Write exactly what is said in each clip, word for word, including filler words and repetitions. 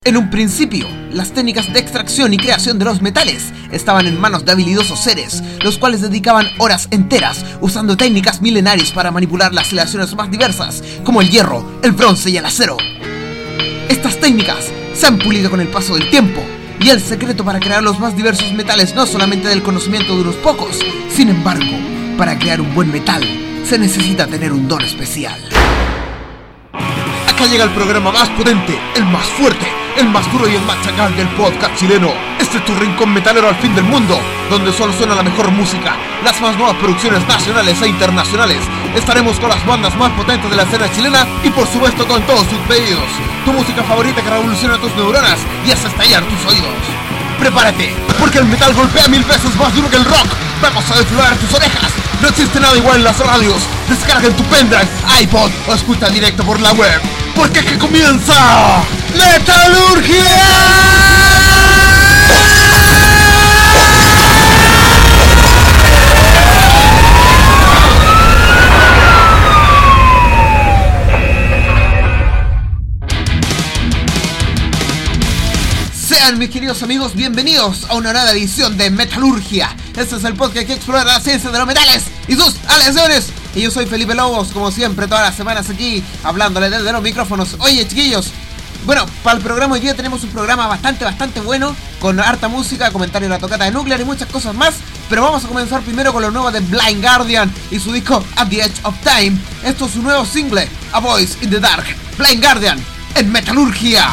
En un principio, las técnicas de extracción y creación de los metales estaban en manos de habilidosos seres, los cuales dedicaban horas enteras usando técnicas milenarias para manipular las aleaciones más diversas, como el hierro, el bronce y el acero. Estas técnicas se han pulido con el paso del tiempo, y el secreto para crear los más diversos metales no es solamente del conocimiento de unos pocos. Sin embargo, para crear un buen metal, se necesita tener un don especial. Acá llega el programa más potente, el más fuerte, el más duro y el más chacal del podcast chileno. Este es tu rincón metalero al fin del mundo, donde solo suena la mejor música, las más nuevas producciones nacionales e internacionales. Estaremos con las bandas más potentes de la escena chilena y por supuesto con todos sus pedidos. Tu música favorita que revoluciona tus neuronas y hace estallar tus oídos. Prepárate, porque el metal golpea mil veces más duro que el rock. Vamos a desflorar tus orejas. No existe nada igual en las radios. Descarga en tu pendrive, iPod o escucha directo por la web. Porque es que comienza Metalurgia. Sean, mis queridos amigos, bienvenidos a una nueva edición de Metalurgia. Este es el podcast que explora la ciencia de los metales y sus aleaciones. Y yo soy Felipe Lobos, como siempre, todas las semanas aquí, hablándole desde los micrófonos. Oye, chiquillos, bueno, para el programa hoy día tenemos un programa bastante, bastante bueno, con harta música, comentarios de la tocata de Nuclear y muchas cosas más. Pero vamos a comenzar primero con lo nuevo de Blind Guardian y su disco At the Edge of Time. Esto es su nuevo single, A Voice in the Dark. Blind Guardian en Metalurgia.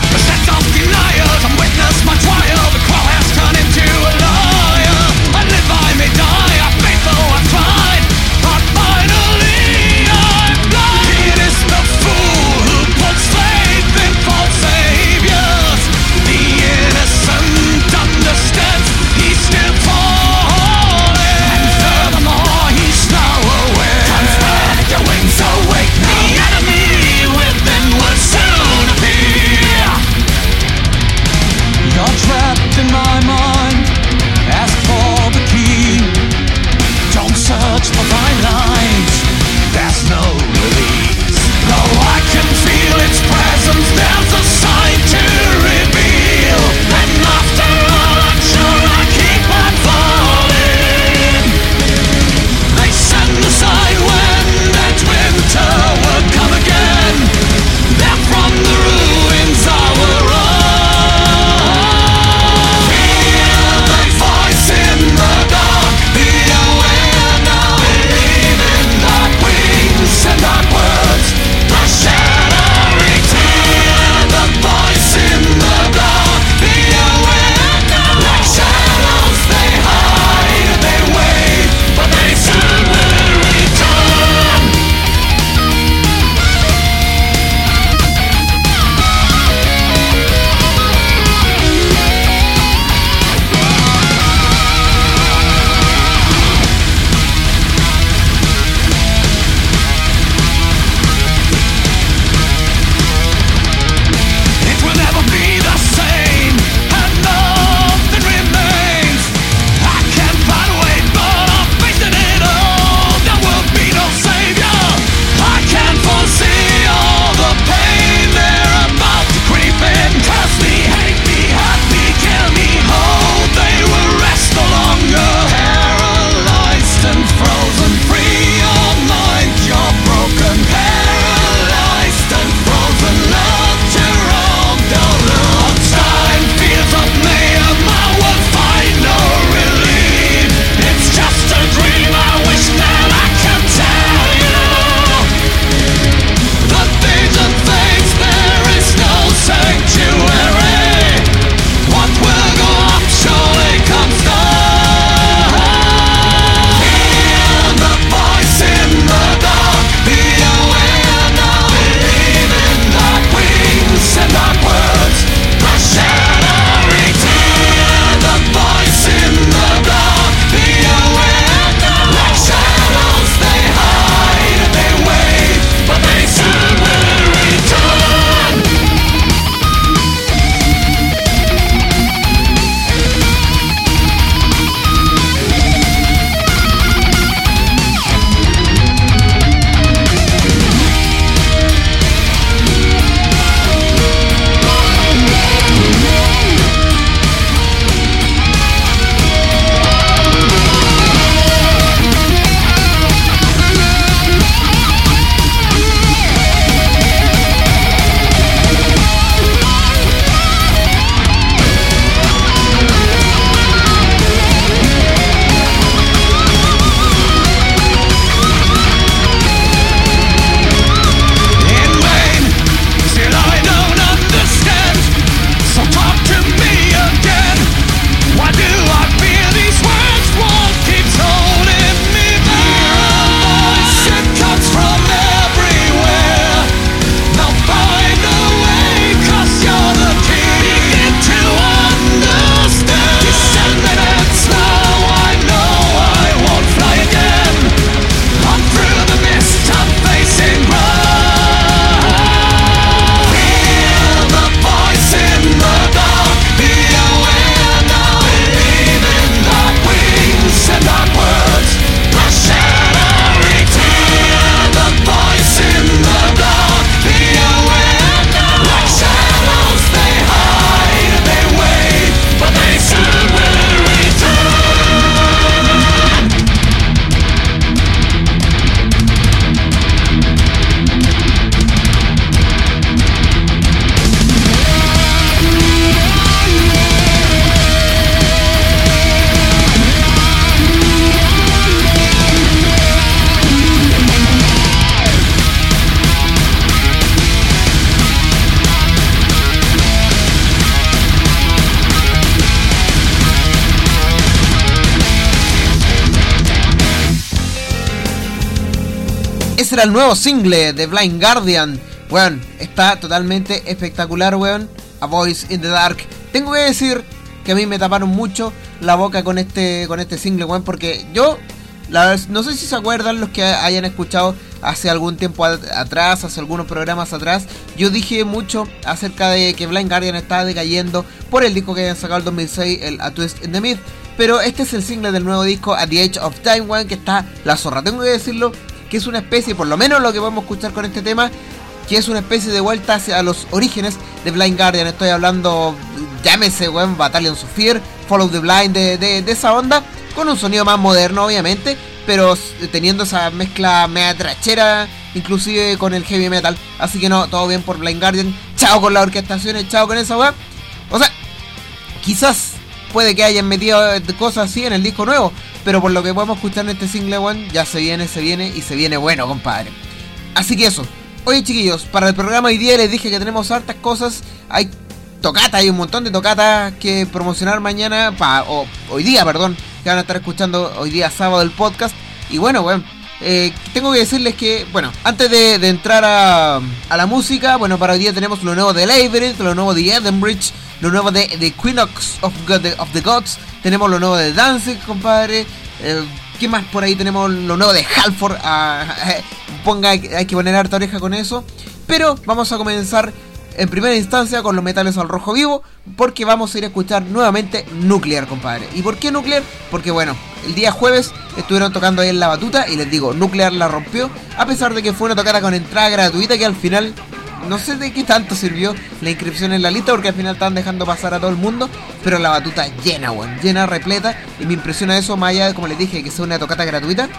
era el nuevo single de Blind Guardian. Weón, está totalmente espectacular, weón. A Voice in the Dark. Tengo que decir que a mí me taparon mucho la boca con este con este single, weón, porque yo, la, no sé si se acuerdan los que hayan escuchado hace algún tiempo a, atrás, hace algunos programas atrás, yo dije mucho acerca de que Blind Guardian estaba decayendo por el disco que habían sacado el dos mil seis, el A Twist in the Myth, pero este es el single del nuevo disco At the Edge of Time, weón, que está la zorra. Tengo que decirlo que es una especie, por lo menos lo que podemos escuchar con este tema, que es una especie de vuelta hacia los orígenes de Blind Guardian. Estoy hablando, llámese, weón, Battalion of Fear, Follow the Blind, de, de, de esa onda, con un sonido más moderno, obviamente, pero teniendo esa mezcla media trachera, inclusive con el heavy metal. Así que no, todo bien por Blind Guardian. Chao con las orquestaciones, chao con esa weón. O sea, quizás puede que hayan metido cosas así en el disco nuevo, pero por lo que podemos escuchar en este single, weón, ya se viene, se viene y se viene bueno, compadre. Así que eso. Oye, chiquillos, para el programa hoy día les dije que tenemos hartas cosas. Hay tocata, hay un montón de tocatas que promocionar mañana, pa, o hoy día, perdón, que van a estar escuchando hoy día sábado el podcast. Y bueno, bueno, eh, tengo que decirles que, bueno, antes de, de entrar a, a la música, bueno, para hoy día tenemos lo nuevo de Labyrinth, lo nuevo de Edenbridge, lo nuevo de The Equinox of, God, of the Gods, tenemos lo nuevo de Danzig, compadre. Eh, ¿Qué más por ahí? Tenemos lo nuevo de Halford. Ah, ponga, hay que poner harta oreja con eso. Pero vamos a comenzar en primera instancia con los metales al rojo vivo, porque vamos a ir a escuchar nuevamente Nuclear, compadre. ¿Y por qué Nuclear? Porque bueno, el día jueves estuvieron tocando ahí en La Batuta y les digo, Nuclear la rompió, a pesar de que fue una tocata con entrada gratuita que al final no sé de qué tanto sirvió la inscripción en la lista, porque al final estaban dejando pasar a todo el mundo, pero La Batuta llena, weón, llena, repleta, y me impresiona eso, más allá de, como les dije, que sea una tocata gratuita.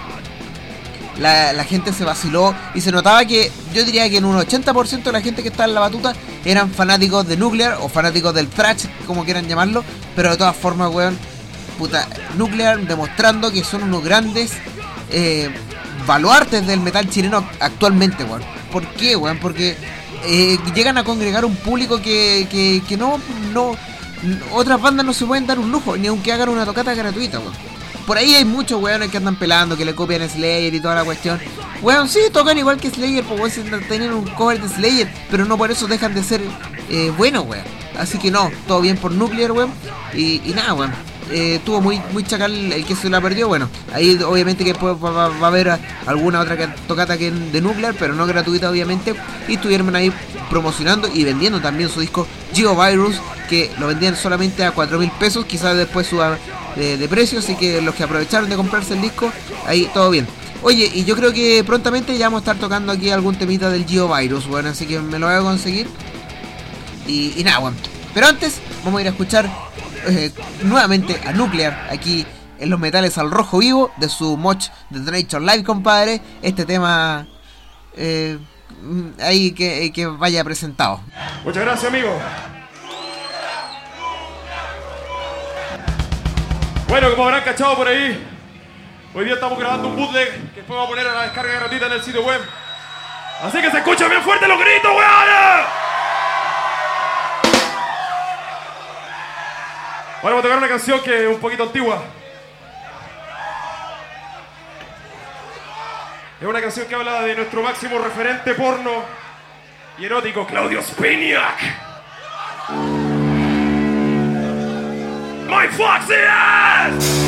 La, la gente se vaciló y se notaba que, yo diría que en un ochenta por ciento de la gente que estaba en La Batuta eran fanáticos de Nuclear o fanáticos del thrash, como quieran llamarlo, pero de todas formas, weón, puta, Nuclear demostrando que son unos grandes eh, baluartes del metal chileno actualmente, weón. ¿Por qué, weón? Porque eh, llegan a congregar un público que, que, que no, no, otras bandas no se pueden dar un lujo, ni aunque hagan una tocata gratuita, weón. Por ahí hay muchos weones que andan pelando, que le copian a Slayer y toda la cuestión. Weón, sí, tocan igual que Slayer, pues weón, tienen un cover de Slayer, pero no por eso dejan de ser eh, buenos, weón. Así que no, todo bien por Nuclear, weón. Y, y nada, weón. Eh, tuvo muy muy chacal el que se la perdió. Bueno, ahí obviamente que después va, va, va a haber alguna otra tocata que de Nuclear, pero no gratuita, obviamente. Y estuvieron ahí promocionando y vendiendo también su disco Geovirus, que lo vendían solamente a cuatro mil pesos. Quizás después suba de, de precio, así que los que aprovecharon de comprarse el disco, ahí todo bien. Oye, y yo creo que prontamente ya vamos a estar tocando aquí algún temita del Geovirus, bueno, así que me lo voy a conseguir. Y, y nada, bueno. Pero antes, vamos a ir a escuchar eh, nuevamente a Nuclear aquí en los metales al rojo vivo de su Moch de The Nature Live, compadre. Este tema eh, ahí que, que vaya presentado. Muchas gracias, amigo. Bueno, como habrán cachado por ahí, hoy día estamos grabando un bootleg que después vamos a poner a la descarga gratuita en el sitio web. Así que se escuchan bien fuerte los gritos, weón. Ahora vamos a tocar una canción que es un poquito antigua. Es una canción que habla de nuestro máximo referente porno y erótico, Claudio Spiniak. My foxy ass!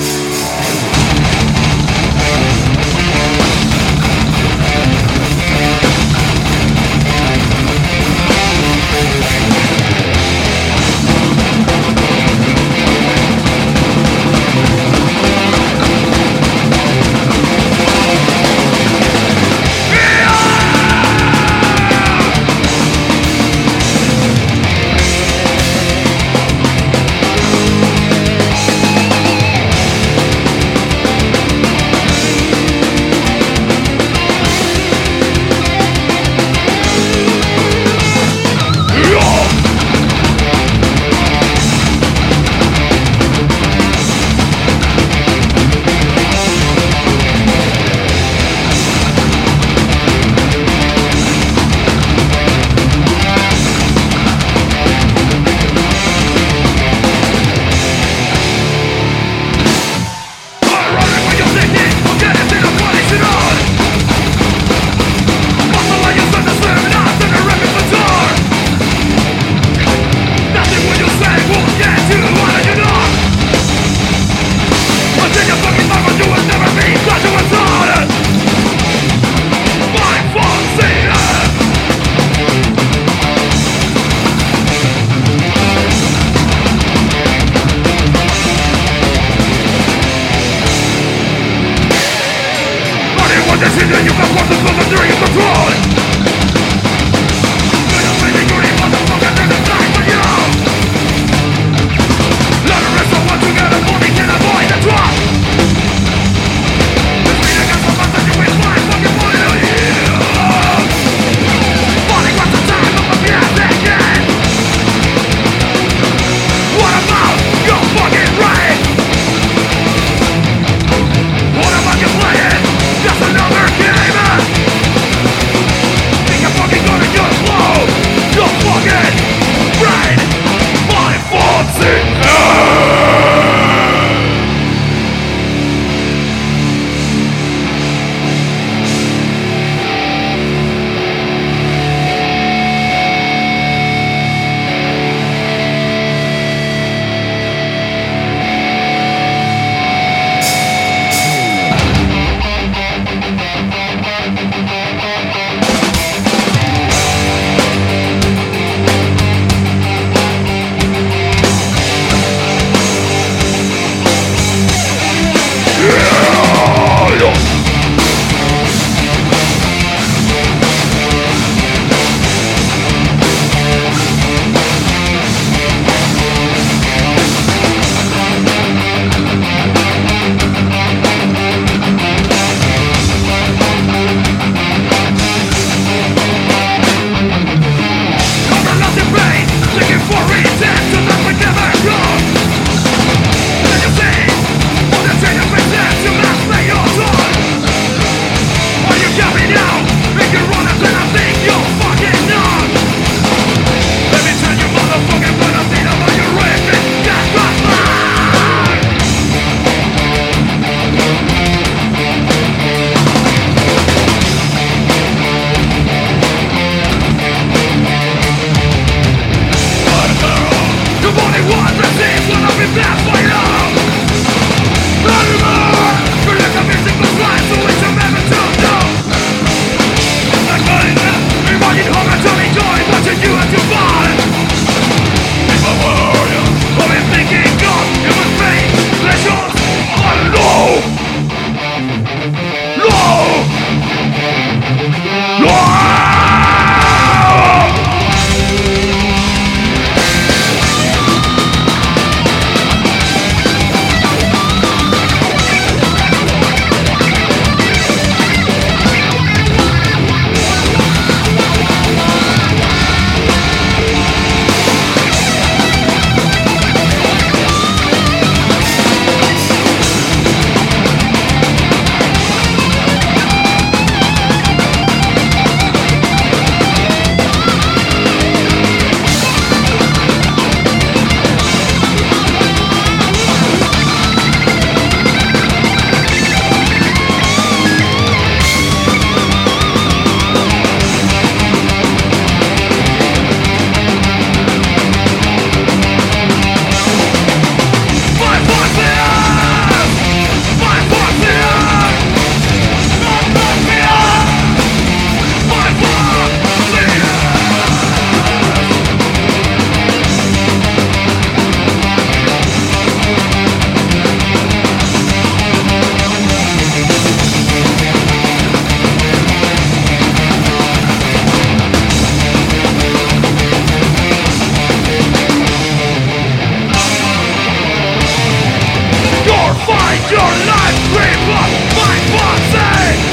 Your life grave up my body.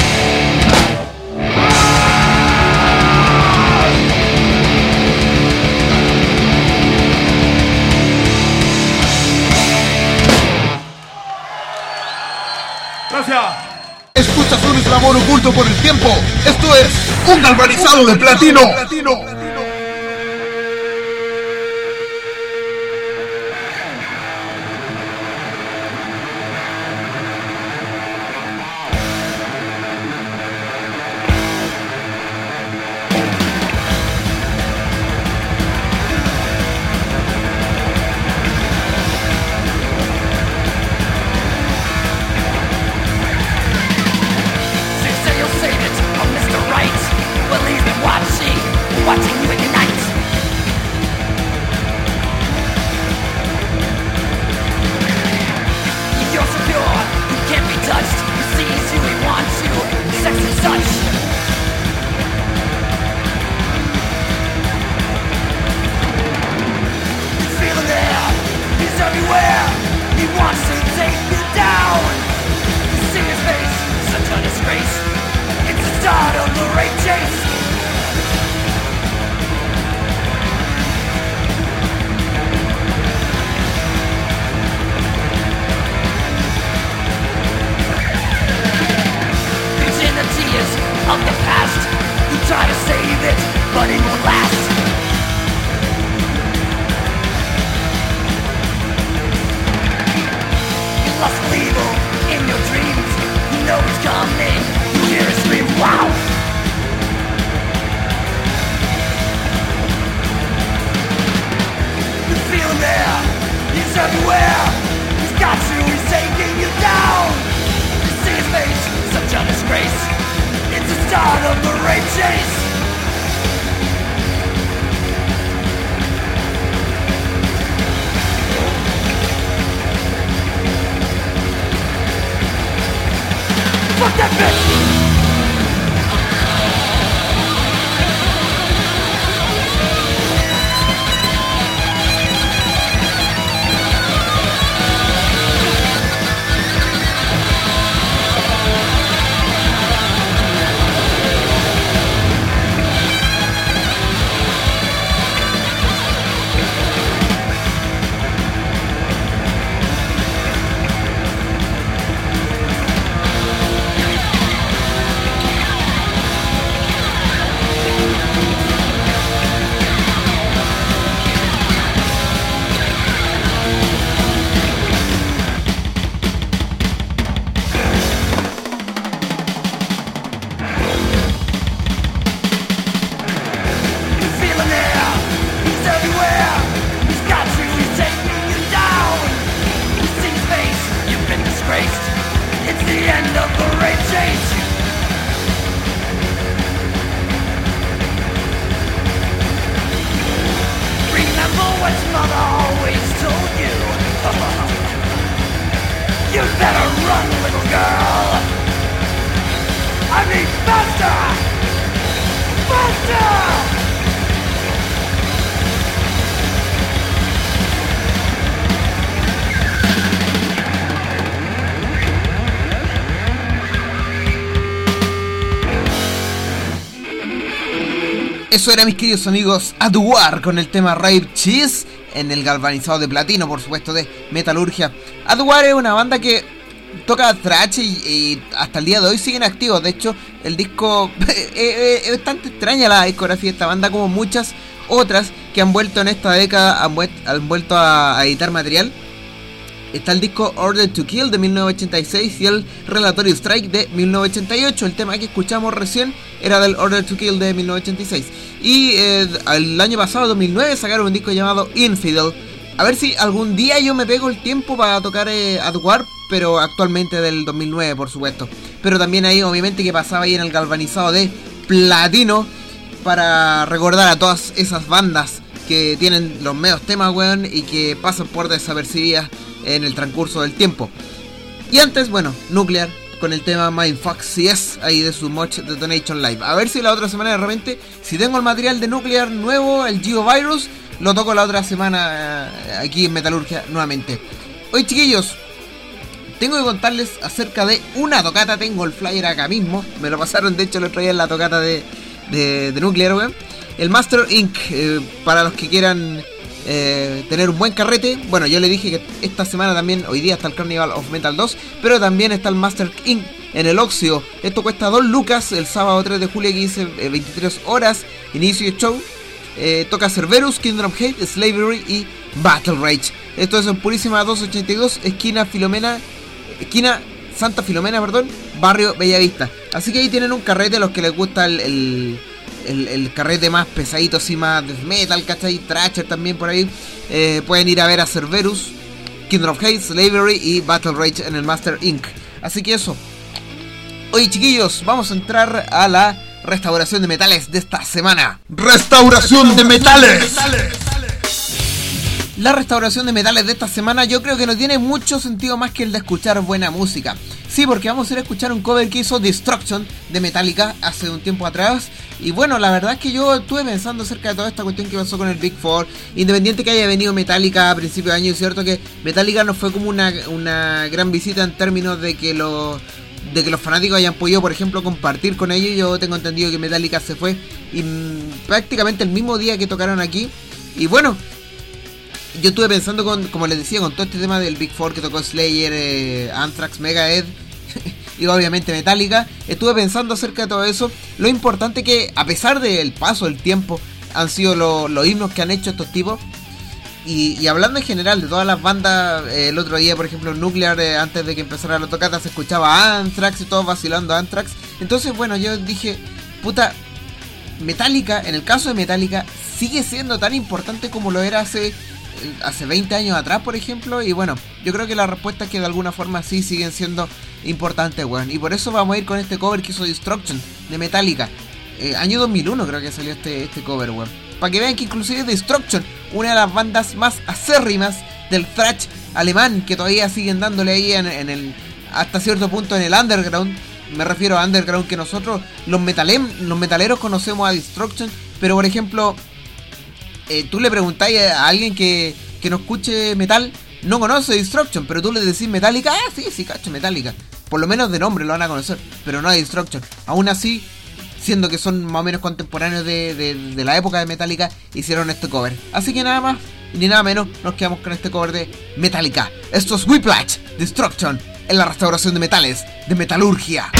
Gracias. Escuchas un eslabón oculto por el tiempo. Esto es un galvanizado de platino. Eso era, mis queridos amigos, At War con el tema Rape Cheese en el galvanizado de platino, por supuesto, de Metalurgia. At War es una banda que toca thrash y, y hasta el día de hoy siguen activos. De hecho, el disco es, es bastante extraña la discografía de esta banda, como muchas otras que han vuelto en esta década, han, vuelt, han vuelto a, a editar material. Está el disco Order to Kill de mil novecientos ochenta y seis y el Relatory Strike de mil novecientos ochenta y ocho. El tema que escuchamos recién era del Order to Kill de mil novecientos ochenta y seis. Y eh, el año pasado, dos mil nueve, sacaron un disco llamado Infidel. A ver si algún día yo me pego el tiempo para tocar eh, At War, pero actualmente del dos mil nueve, por supuesto. Pero también ahí, obviamente, que pasaba ahí en el galvanizado de platino para recordar a todas esas bandas que tienen los medios temas, weón, y que pasan por desapercibidas en el transcurso del tiempo. Y antes, bueno, Nuclear con el tema Mindfuck C S ahí de su Much Detonation Live. A ver si la otra semana de repente, si tengo el material de Nuclear nuevo, el Geovirus, lo toco la otra semana eh, aquí en Metalurgia nuevamente. Hoy, chiquillos, tengo que contarles acerca de una tocata. Tengo el flyer acá mismo, me lo pasaron de hecho el otro día en la tocata de, de, de Nuclear, weón. El Master incorporated, eh, para los que quieran eh, tener un buen carrete. Bueno, yo le dije que esta semana también, hoy día está el Carnival of Metal dos, pero también está el Master incorporated en el Oxio. Esto cuesta dos lucas, el sábado tres de julio, que dice eh, veintitrés horas, inicio de show. Eh, toca Cerberus, Kingdom of Hate, Slavery y Battle Rage. Esto es en Purísima doscientos ochenta y dos, esquina Filomena, esquina Santa Filomena, perdón, barrio Bellavista. Así que ahí tienen un carrete a los que les gusta el, el, el, el carrete más pesadito, así más death metal, ¿cachai? Thrasher también por ahí. Eh, pueden ir a ver a Cerberus, Kingdom of Hate, Slavery y Battle Rage en el Master incorporated. Así que eso. Oye, chiquillos, vamos a entrar a la restauración de metales de esta semana. ¡Restauración de metales! La restauración de metales de esta semana yo creo que no tiene mucho sentido más que el de escuchar buena música. Sí, porque vamos a ir a escuchar un cover que hizo Destruction de Metallica hace un tiempo atrás. Y bueno, la verdad es que yo estuve pensando acerca de toda esta cuestión que pasó con el Big Four. Independiente que haya venido Metallica a principios de año, es cierto que Metallica no fue como una, una gran visita en términos de que los... de que los fanáticos hayan podido, por ejemplo, compartir con ellos. Yo tengo entendido que Metallica se fue y, mmm, prácticamente el mismo día que tocaron aquí. Y bueno, yo estuve pensando, con, como les decía, con todo este tema del Big Four que tocó Slayer, eh, Anthrax, Megadeth y obviamente Metallica. Estuve pensando acerca de todo eso. Lo importante que, a pesar del paso del tiempo, han sido lo, los himnos que han hecho estos tipos. Y, y hablando en general de todas las bandas, eh, el otro día, por ejemplo, Nuclear, eh, antes de que empezara la tocata, se escuchaba Anthrax y todos vacilando Anthrax. Entonces, bueno, yo dije, puta, Metallica, en el caso de Metallica, sigue siendo tan importante como lo era hace, hace veinte años atrás, por ejemplo. Y bueno, yo creo que la respuesta es que de alguna forma sí siguen siendo importantes, weón. Y por eso vamos a ir con este cover que hizo Destruction de Metallica. Eh, año dos mil uno creo que salió este, este cover, weón. Para que vean que inclusive Destruction, una de las bandas más acérrimas del thrash alemán, que todavía siguen dándole ahí en, en el, hasta cierto punto en el underground. Me refiero a underground que nosotros, los, metalem, los metaleros, conocemos a Destruction. Pero por ejemplo, eh, tú le preguntáis a alguien que, que no escuche metal, no conoce Destruction, pero tú le decís Metallica, ah, sí, sí, cacho, Metallica. Por lo menos de nombre lo van a conocer, pero no a Destruction. Aún así, siendo que son más o menos contemporáneos de, de, de la época de Metallica, hicieron este cover. Así que nada más ni nada menos, nos quedamos con este cover de Metallica. Esto es Whiplash, Destruction, en la restauración de metales de Metalurgia.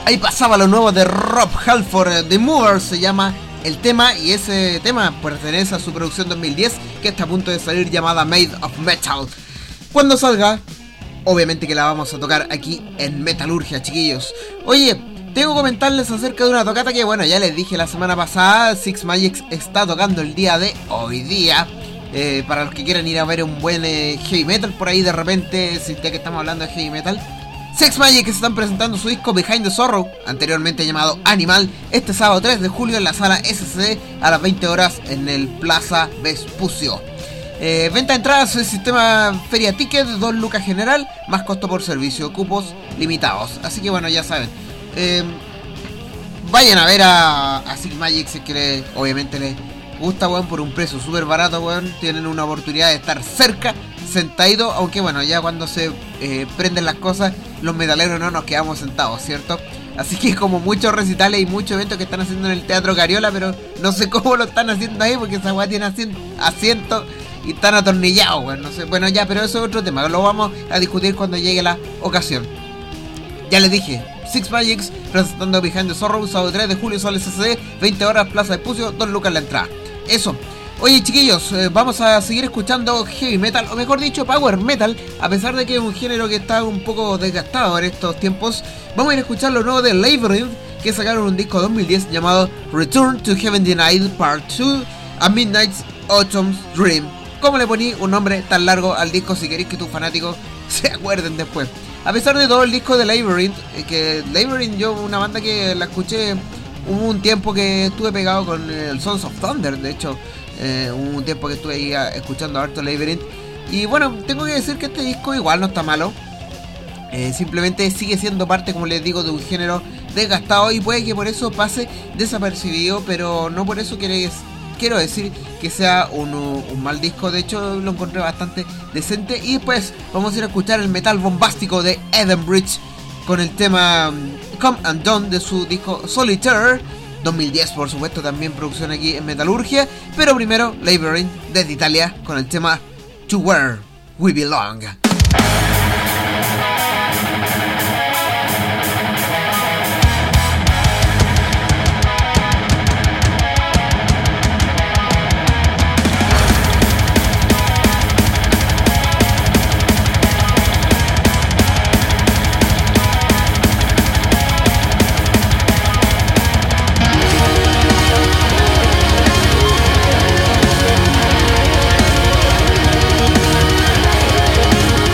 Ahí pasaba lo nuevo de Rob Halford, The Movers se llama el tema, y ese tema pertenece a su producción dos mil diez, que está a punto de salir, llamada Made of Metal. Cuando salga, obviamente que la vamos a tocar aquí en Metalurgia, chiquillos. Oye, tengo que comentarles acerca de una tocata que, bueno, ya les dije la semana pasada, Six Magics está tocando el día de hoy día. Eh, para los que quieran ir a ver un buen eh, heavy metal por ahí de repente, ya que estamos hablando de heavy metal, Six Magic están presentando su disco Behind the Sorrow, anteriormente llamado Animal, este sábado tres de julio en la sala S C D a las veinte horas en el Plaza Vespucio. Eh, venta de entradas, el sistema Feria Ticket, dos lucas general, más costo por servicio, cupos limitados. Así que bueno, ya saben, eh, vayan a ver a, a Six Magic si es que le, obviamente les gusta, weón, por un precio súper barato, weón. Tienen una oportunidad de estar cerca, sentadito, aunque bueno, ya cuando se eh, prenden las cosas, los metaleros no nos quedamos sentados, ¿cierto? Así que como muchos recitales y muchos eventos que están haciendo en el Teatro Cariola, pero no sé cómo lo están haciendo ahí, porque esa weá tiene asiento y están atornillados, weón, no sé. Bueno, ya, pero eso es otro tema, lo vamos a discutir cuando llegue la ocasión. Ya les dije, Six Magics presentando Behind the Sorrow, sábado tres de julio, Sol S C D, veinte horas, Plaza de Pucio, dos lucas la entrada. Eso. Oye, chiquillos, eh, vamos a seguir escuchando heavy metal, o mejor dicho, power metal, a pesar de que es un género que está un poco desgastado en estos tiempos. Vamos a ir a escuchar lo nuevo de Labyrinth, que sacaron un disco dos mil diez llamado Return to Heaven Denied Part dos, A Midnight's Autumn's Dream. ¿Cómo le poní un nombre tan largo al disco si queréis que tus fanáticos se acuerden después? A pesar de todo, el disco de Labyrinth, eh, que Labyrinth, yo, una banda que la escuché, hubo un tiempo que estuve pegado con el Sons of Thunder, de hecho, eh, hubo un tiempo que estuve ahí a, escuchando harto Labyrinth. Y bueno, tengo que decir que este disco igual no está malo. Eh, simplemente sigue siendo parte, como les digo, de un género desgastado y puede que por eso pase desapercibido, pero no por eso quiere, quiero decir que sea un, un mal disco. De hecho, lo encontré bastante decente. Y después vamos a ir a escuchar el metal bombástico de Edenbridge con el tema Come Undone de su disco Solitaire dos mil diez, por supuesto, también producción aquí en Metalurgia. Pero primero, Labyrinth desde Italia con el tema To Where We Belong. We'll be right back.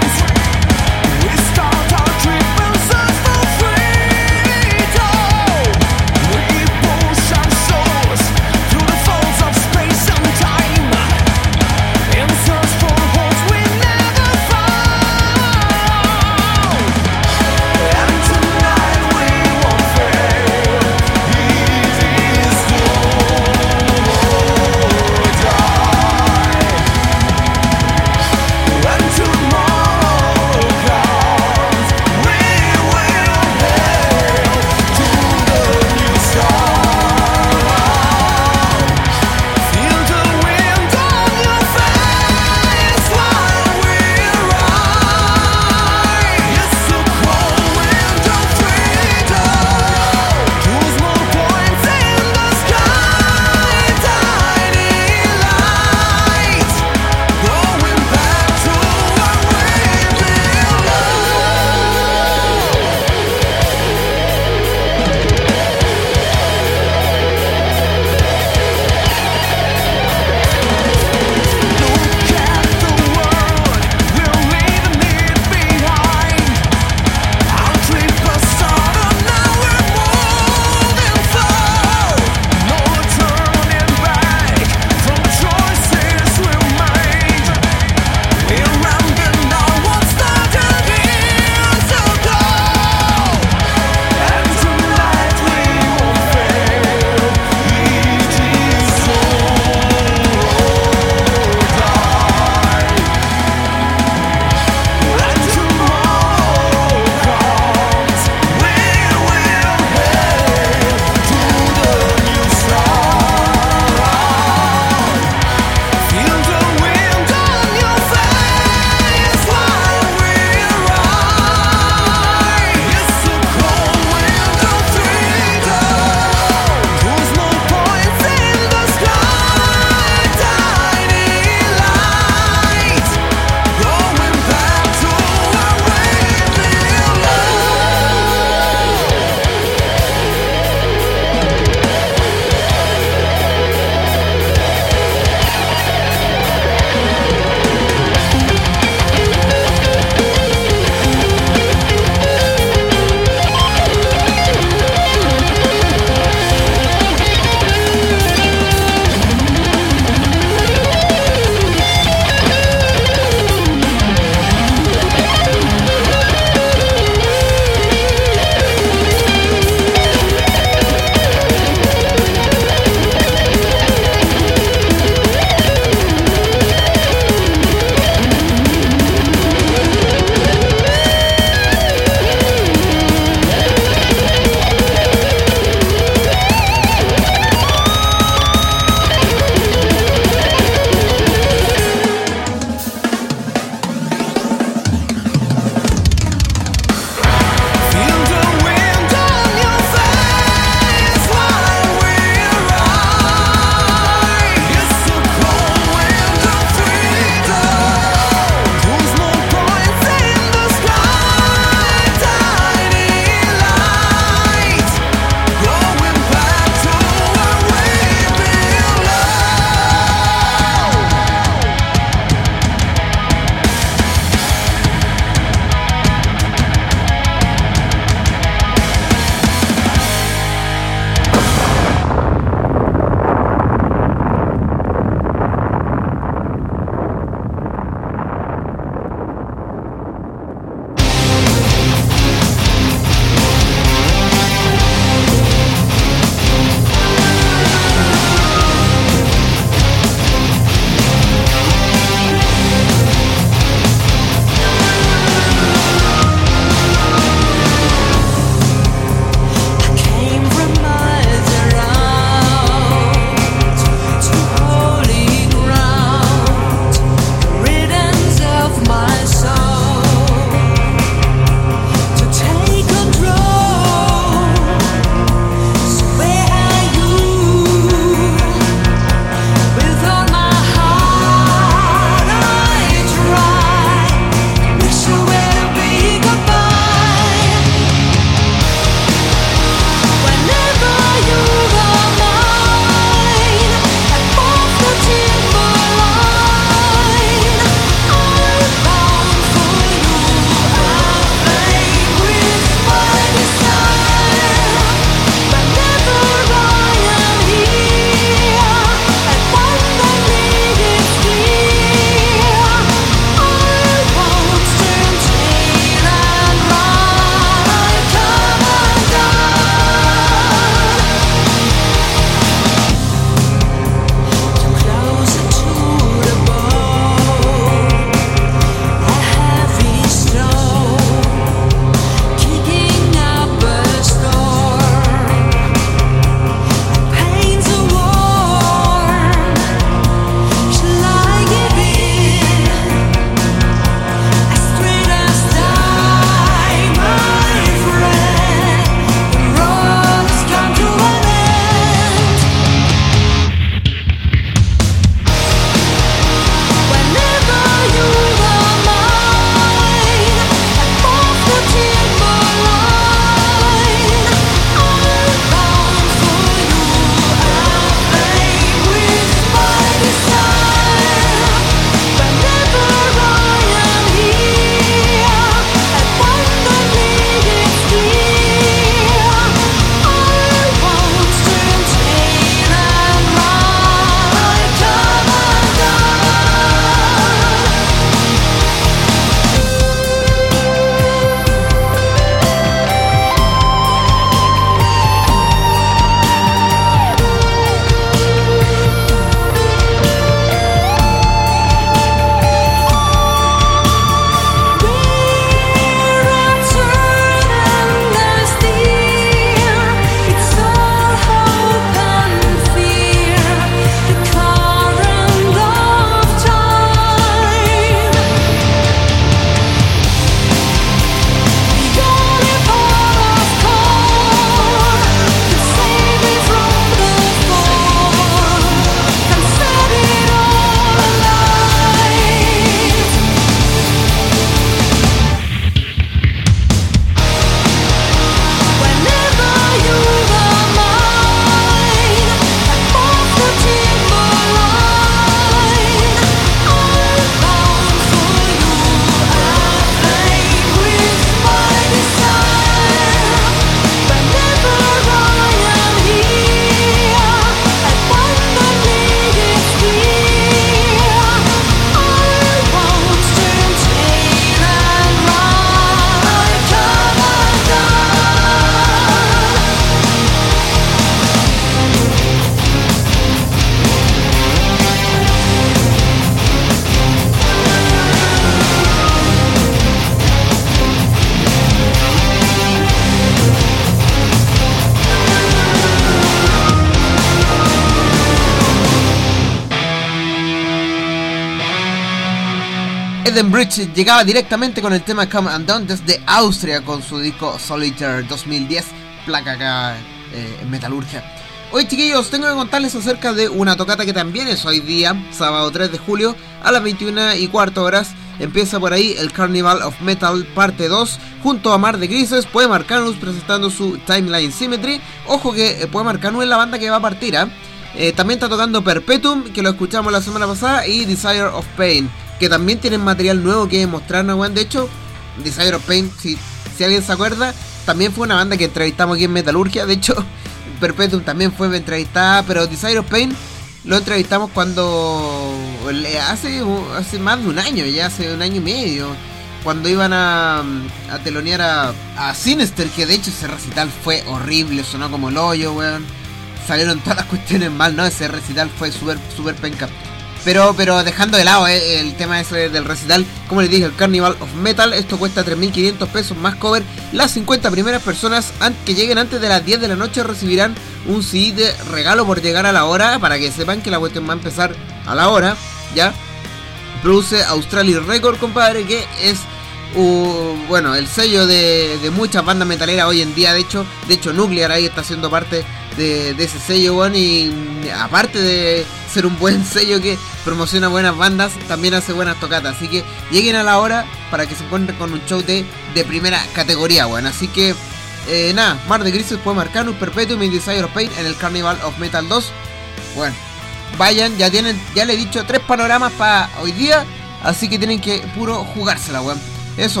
Eden Bridge llegaba directamente con el tema Come Undone desde Austria con su disco Solitaire dos mil diez, placa acá eh, en Metalurgia. Hoy, chiquillos, tengo que contarles acerca de una tocata que también es hoy día, sábado tres de julio, a las veintiuna y cuarto horas. Empieza por ahí el Carnival of Metal parte dos, junto a Mar de Grises, Poem Arcanus presentando su Timeline Symmetry. Ojo que eh, Poem Arcanus es la banda que va a partir, ¿eh? Eh, también está tocando Perpetuum, que lo escuchamos la semana pasada, y Desire of Pain, que también tienen material nuevo que mostrarnos, weón. De hecho, Desire of Pain, si, si alguien se acuerda, también fue una banda que entrevistamos aquí en Metalurgia. De hecho, Perpetuum también fue entrevistada, pero Desire of Pain lo entrevistamos cuando hace, hace más de un año, ya hace un año y medio, cuando iban a, a telonear a, a Sinister, que de hecho ese recital fue horrible, sonó como el hoyo, weón. Salieron todas las cuestiones mal, ¿no? Ese recital fue súper, súper penca. Pero, pero dejando de lado eh, el tema ese del recital, como les dije, el Carnival of Metal, esto cuesta tres mil quinientos pesos más cover. Las cincuenta primeras personas que lleguen antes de las diez de la noche recibirán un C D de regalo por llegar a la hora, para que sepan que la cuestión va a empezar a la hora, ¿ya? Produce Australia Record, compadre, que es uh, bueno, el sello de, de muchas bandas metaleras hoy en día. De hecho, de hecho Nuclear ahí está siendo parte de, de ese sello, bueno, y aparte de ser un buen sello que promociona buenas bandas, también hace buenas tocatas. Así que lleguen a la hora para que se encuentren con un show de, de primera categoría, bueno. Así que eh, nada, Mar de Grises, Poem Arcanus, Perpetuum y Desire of Pain en el Carnival of Metal dos. Bueno, vayan, ya tienen, ya le he dicho tres panoramas para hoy día, así que tienen que puro jugársela, weón. Eso.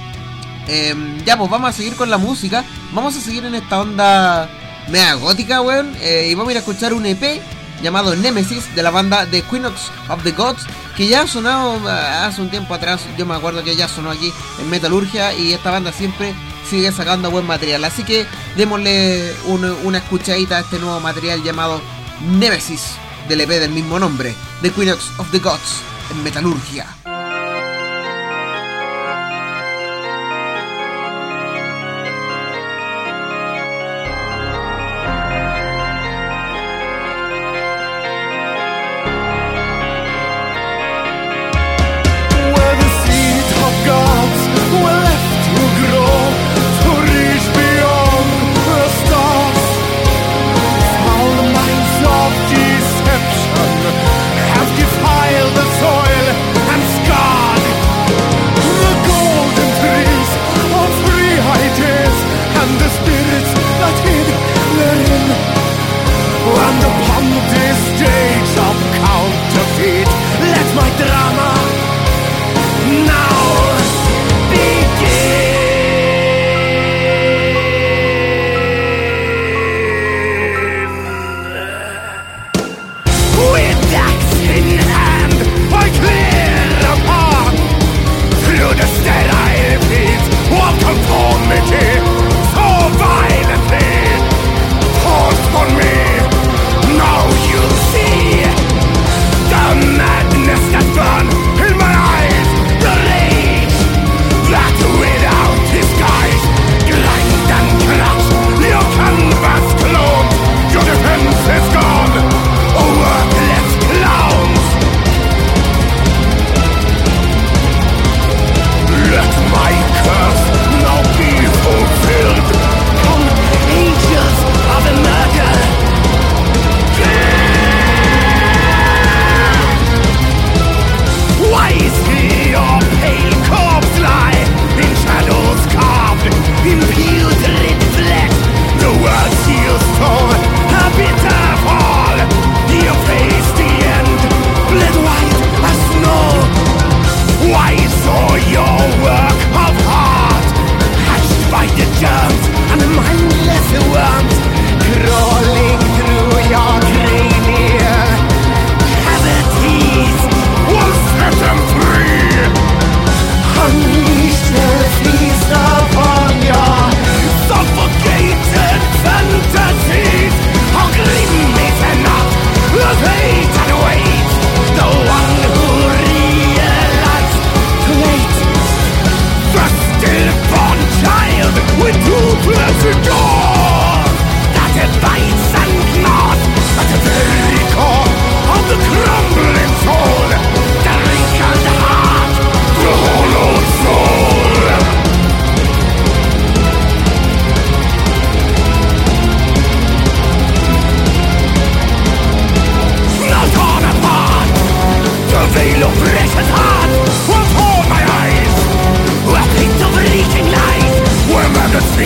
Eh, ya, pues vamos a seguir con la música. Vamos a seguir en esta onda mega gótica, weón. Eh, y vamos a ir a escuchar un E P llamado Nemesis de la banda The Equinox of the Gods, que ya ha sonado uh, hace un tiempo atrás. Yo me acuerdo que ya sonó aquí en Metalurgia, y esta banda siempre sigue sacando buen material. Así que démosle un, una escuchadita a este nuevo material llamado Nemesis del E P del mismo nombre, The Equinox of the Gods, en Metalurgia. Have defiled the soil and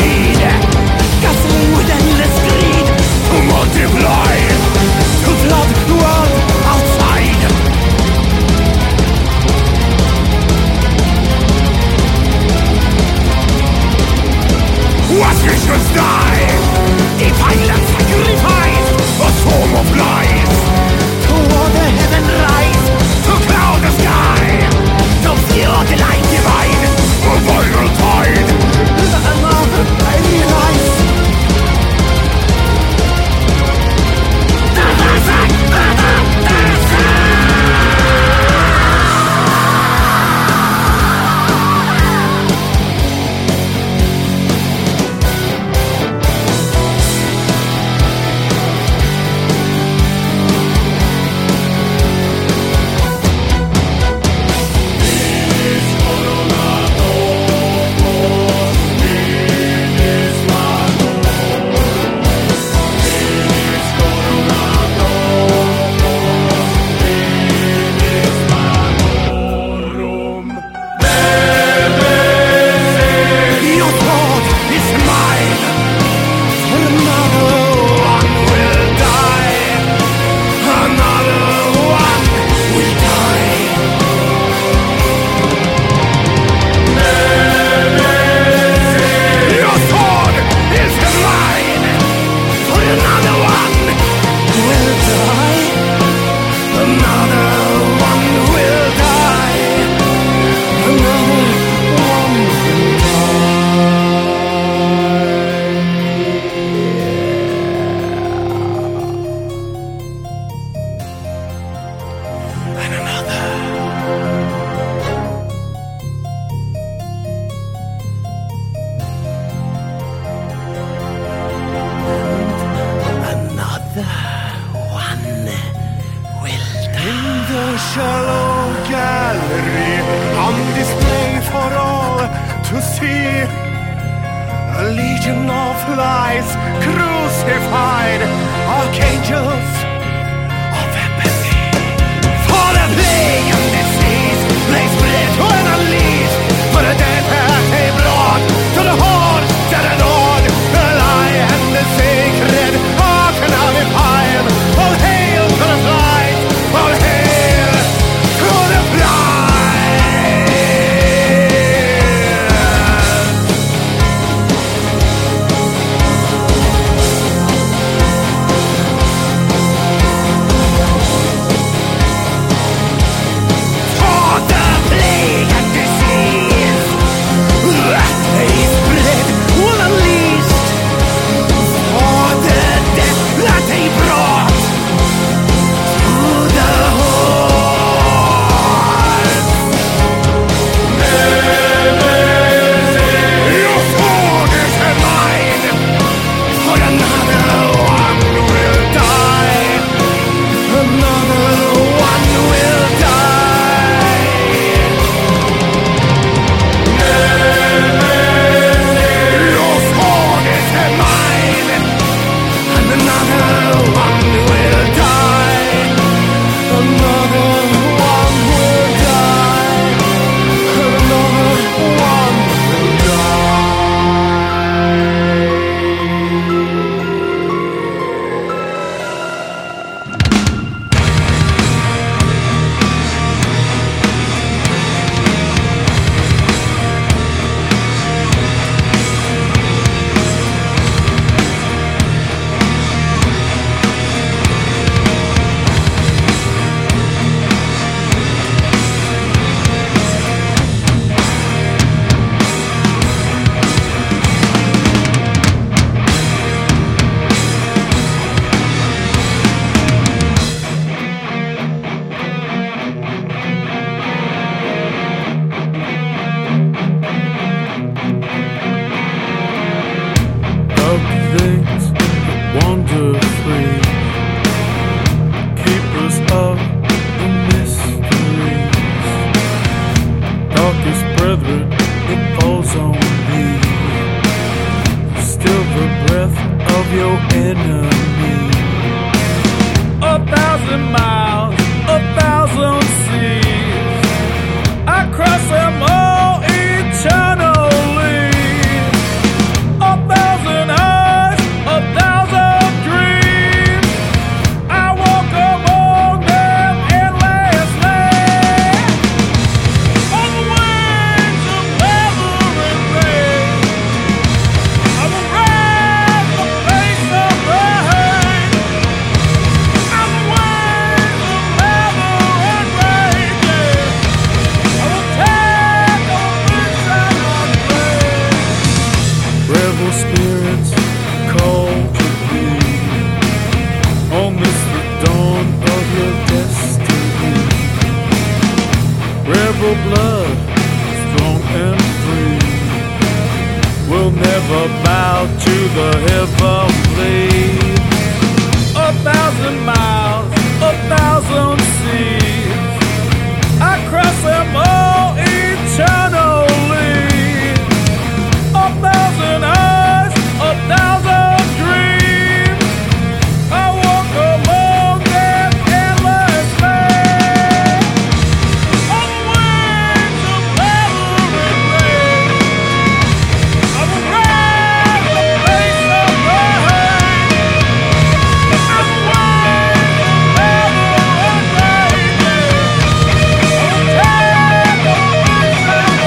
need. Gasoline with endless greed to multiply, to flood the world outside. What visions die, defile and sacrifice, a swarm of lies. Toward the heaven rise, to cloud the sky, to feel the light divine, a viral tide. Another daily life. The music, the Across them all eternally, a rebel spirits call to thee. On this the dawn of your destiny. Rebel blood, strong and free, will never bow to the heavenly. A thousand miles, a thousand seas, I cross them all eternally. A thousand eyes, a thousand dreams, I walk among them endlessly. On wings of battle and rain, I will ride the face of the hate. On wings of battle and rain, I will take the wings of the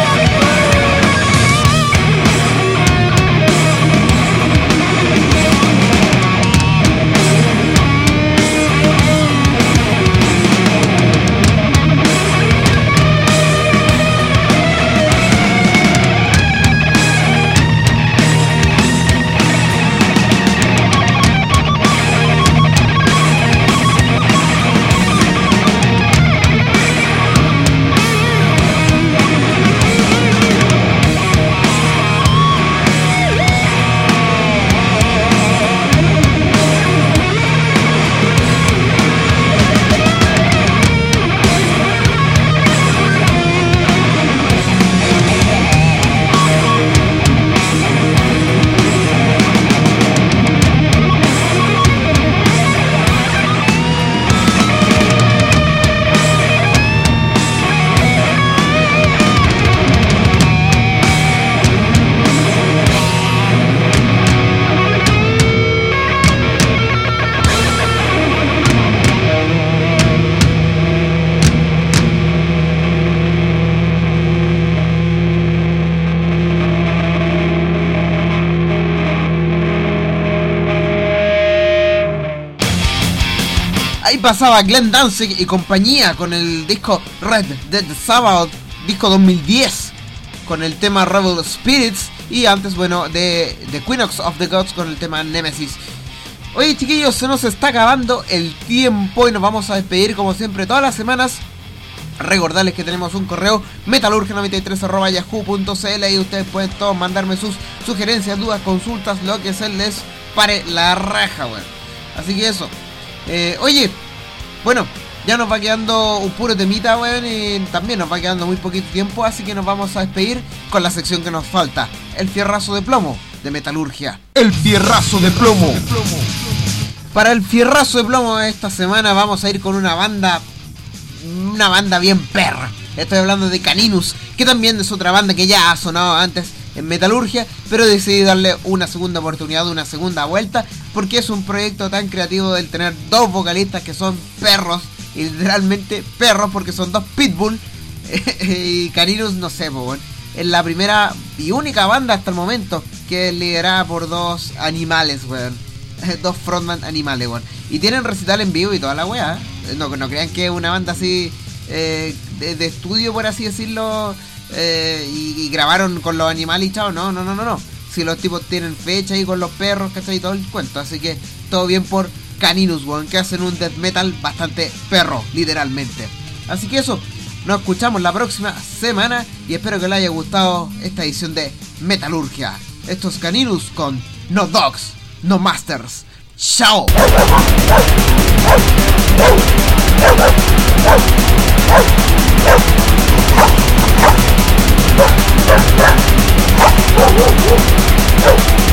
Ahí pasaba Glenn Danzig y compañía con el disco Red Dead Sabbath, disco dos mil diez, con el tema Rebel Spirits, y antes, bueno, de The Queenox of the Gods con el tema Nemesis. Oye, chiquillos, se nos está acabando el tiempo y nos vamos a despedir como siempre todas las semanas. Recordarles que tenemos un correo metalurgia noventa y tres arroba yahoo punto cl y ustedes pueden todos mandarme sus sugerencias, dudas, consultas, lo que se les pare la raja, weón. Así que eso. Eh, oye, bueno, ya nos va quedando un puro temita, weón, y también nos va quedando muy poquito tiempo, así que nos vamos a despedir con la sección que nos falta, el fierrazo de plomo de Metalurgia. El fierrazo de plomo. Para el fierrazo de plomo de esta semana vamos a ir con una banda, una banda bien perra. Estoy hablando de Caninus, que también es otra banda que ya ha sonado antes en Metalurgia, pero decidí darle una segunda oportunidad, una segunda vuelta, porque es un proyecto tan creativo del tener dos vocalistas que son perros, y literalmente perros, porque son dos pitbull. Y Caninus, no sé, pues, bueno, es la primera y única banda hasta el momento que es liderada por dos animales, weón. Dos frontman animales, weón. Y tienen recital en vivo y toda la weá. No, no crean que es una banda así eh, de, de estudio, por así decirlo, eh, y, y grabaron con los animales y chao. No, no, no, no, no. Si los tipos tienen fecha ahí con los perros, ¿cachai? Y todo el cuento. Así que todo bien por Caninus, weón, que hacen un death metal bastante perro, literalmente. Así que eso, nos escuchamos la próxima semana y espero que les haya gustado esta edición de Metalurgia. Esto es Caninus con No Dogs, No Masters. ¡Chao! Woo!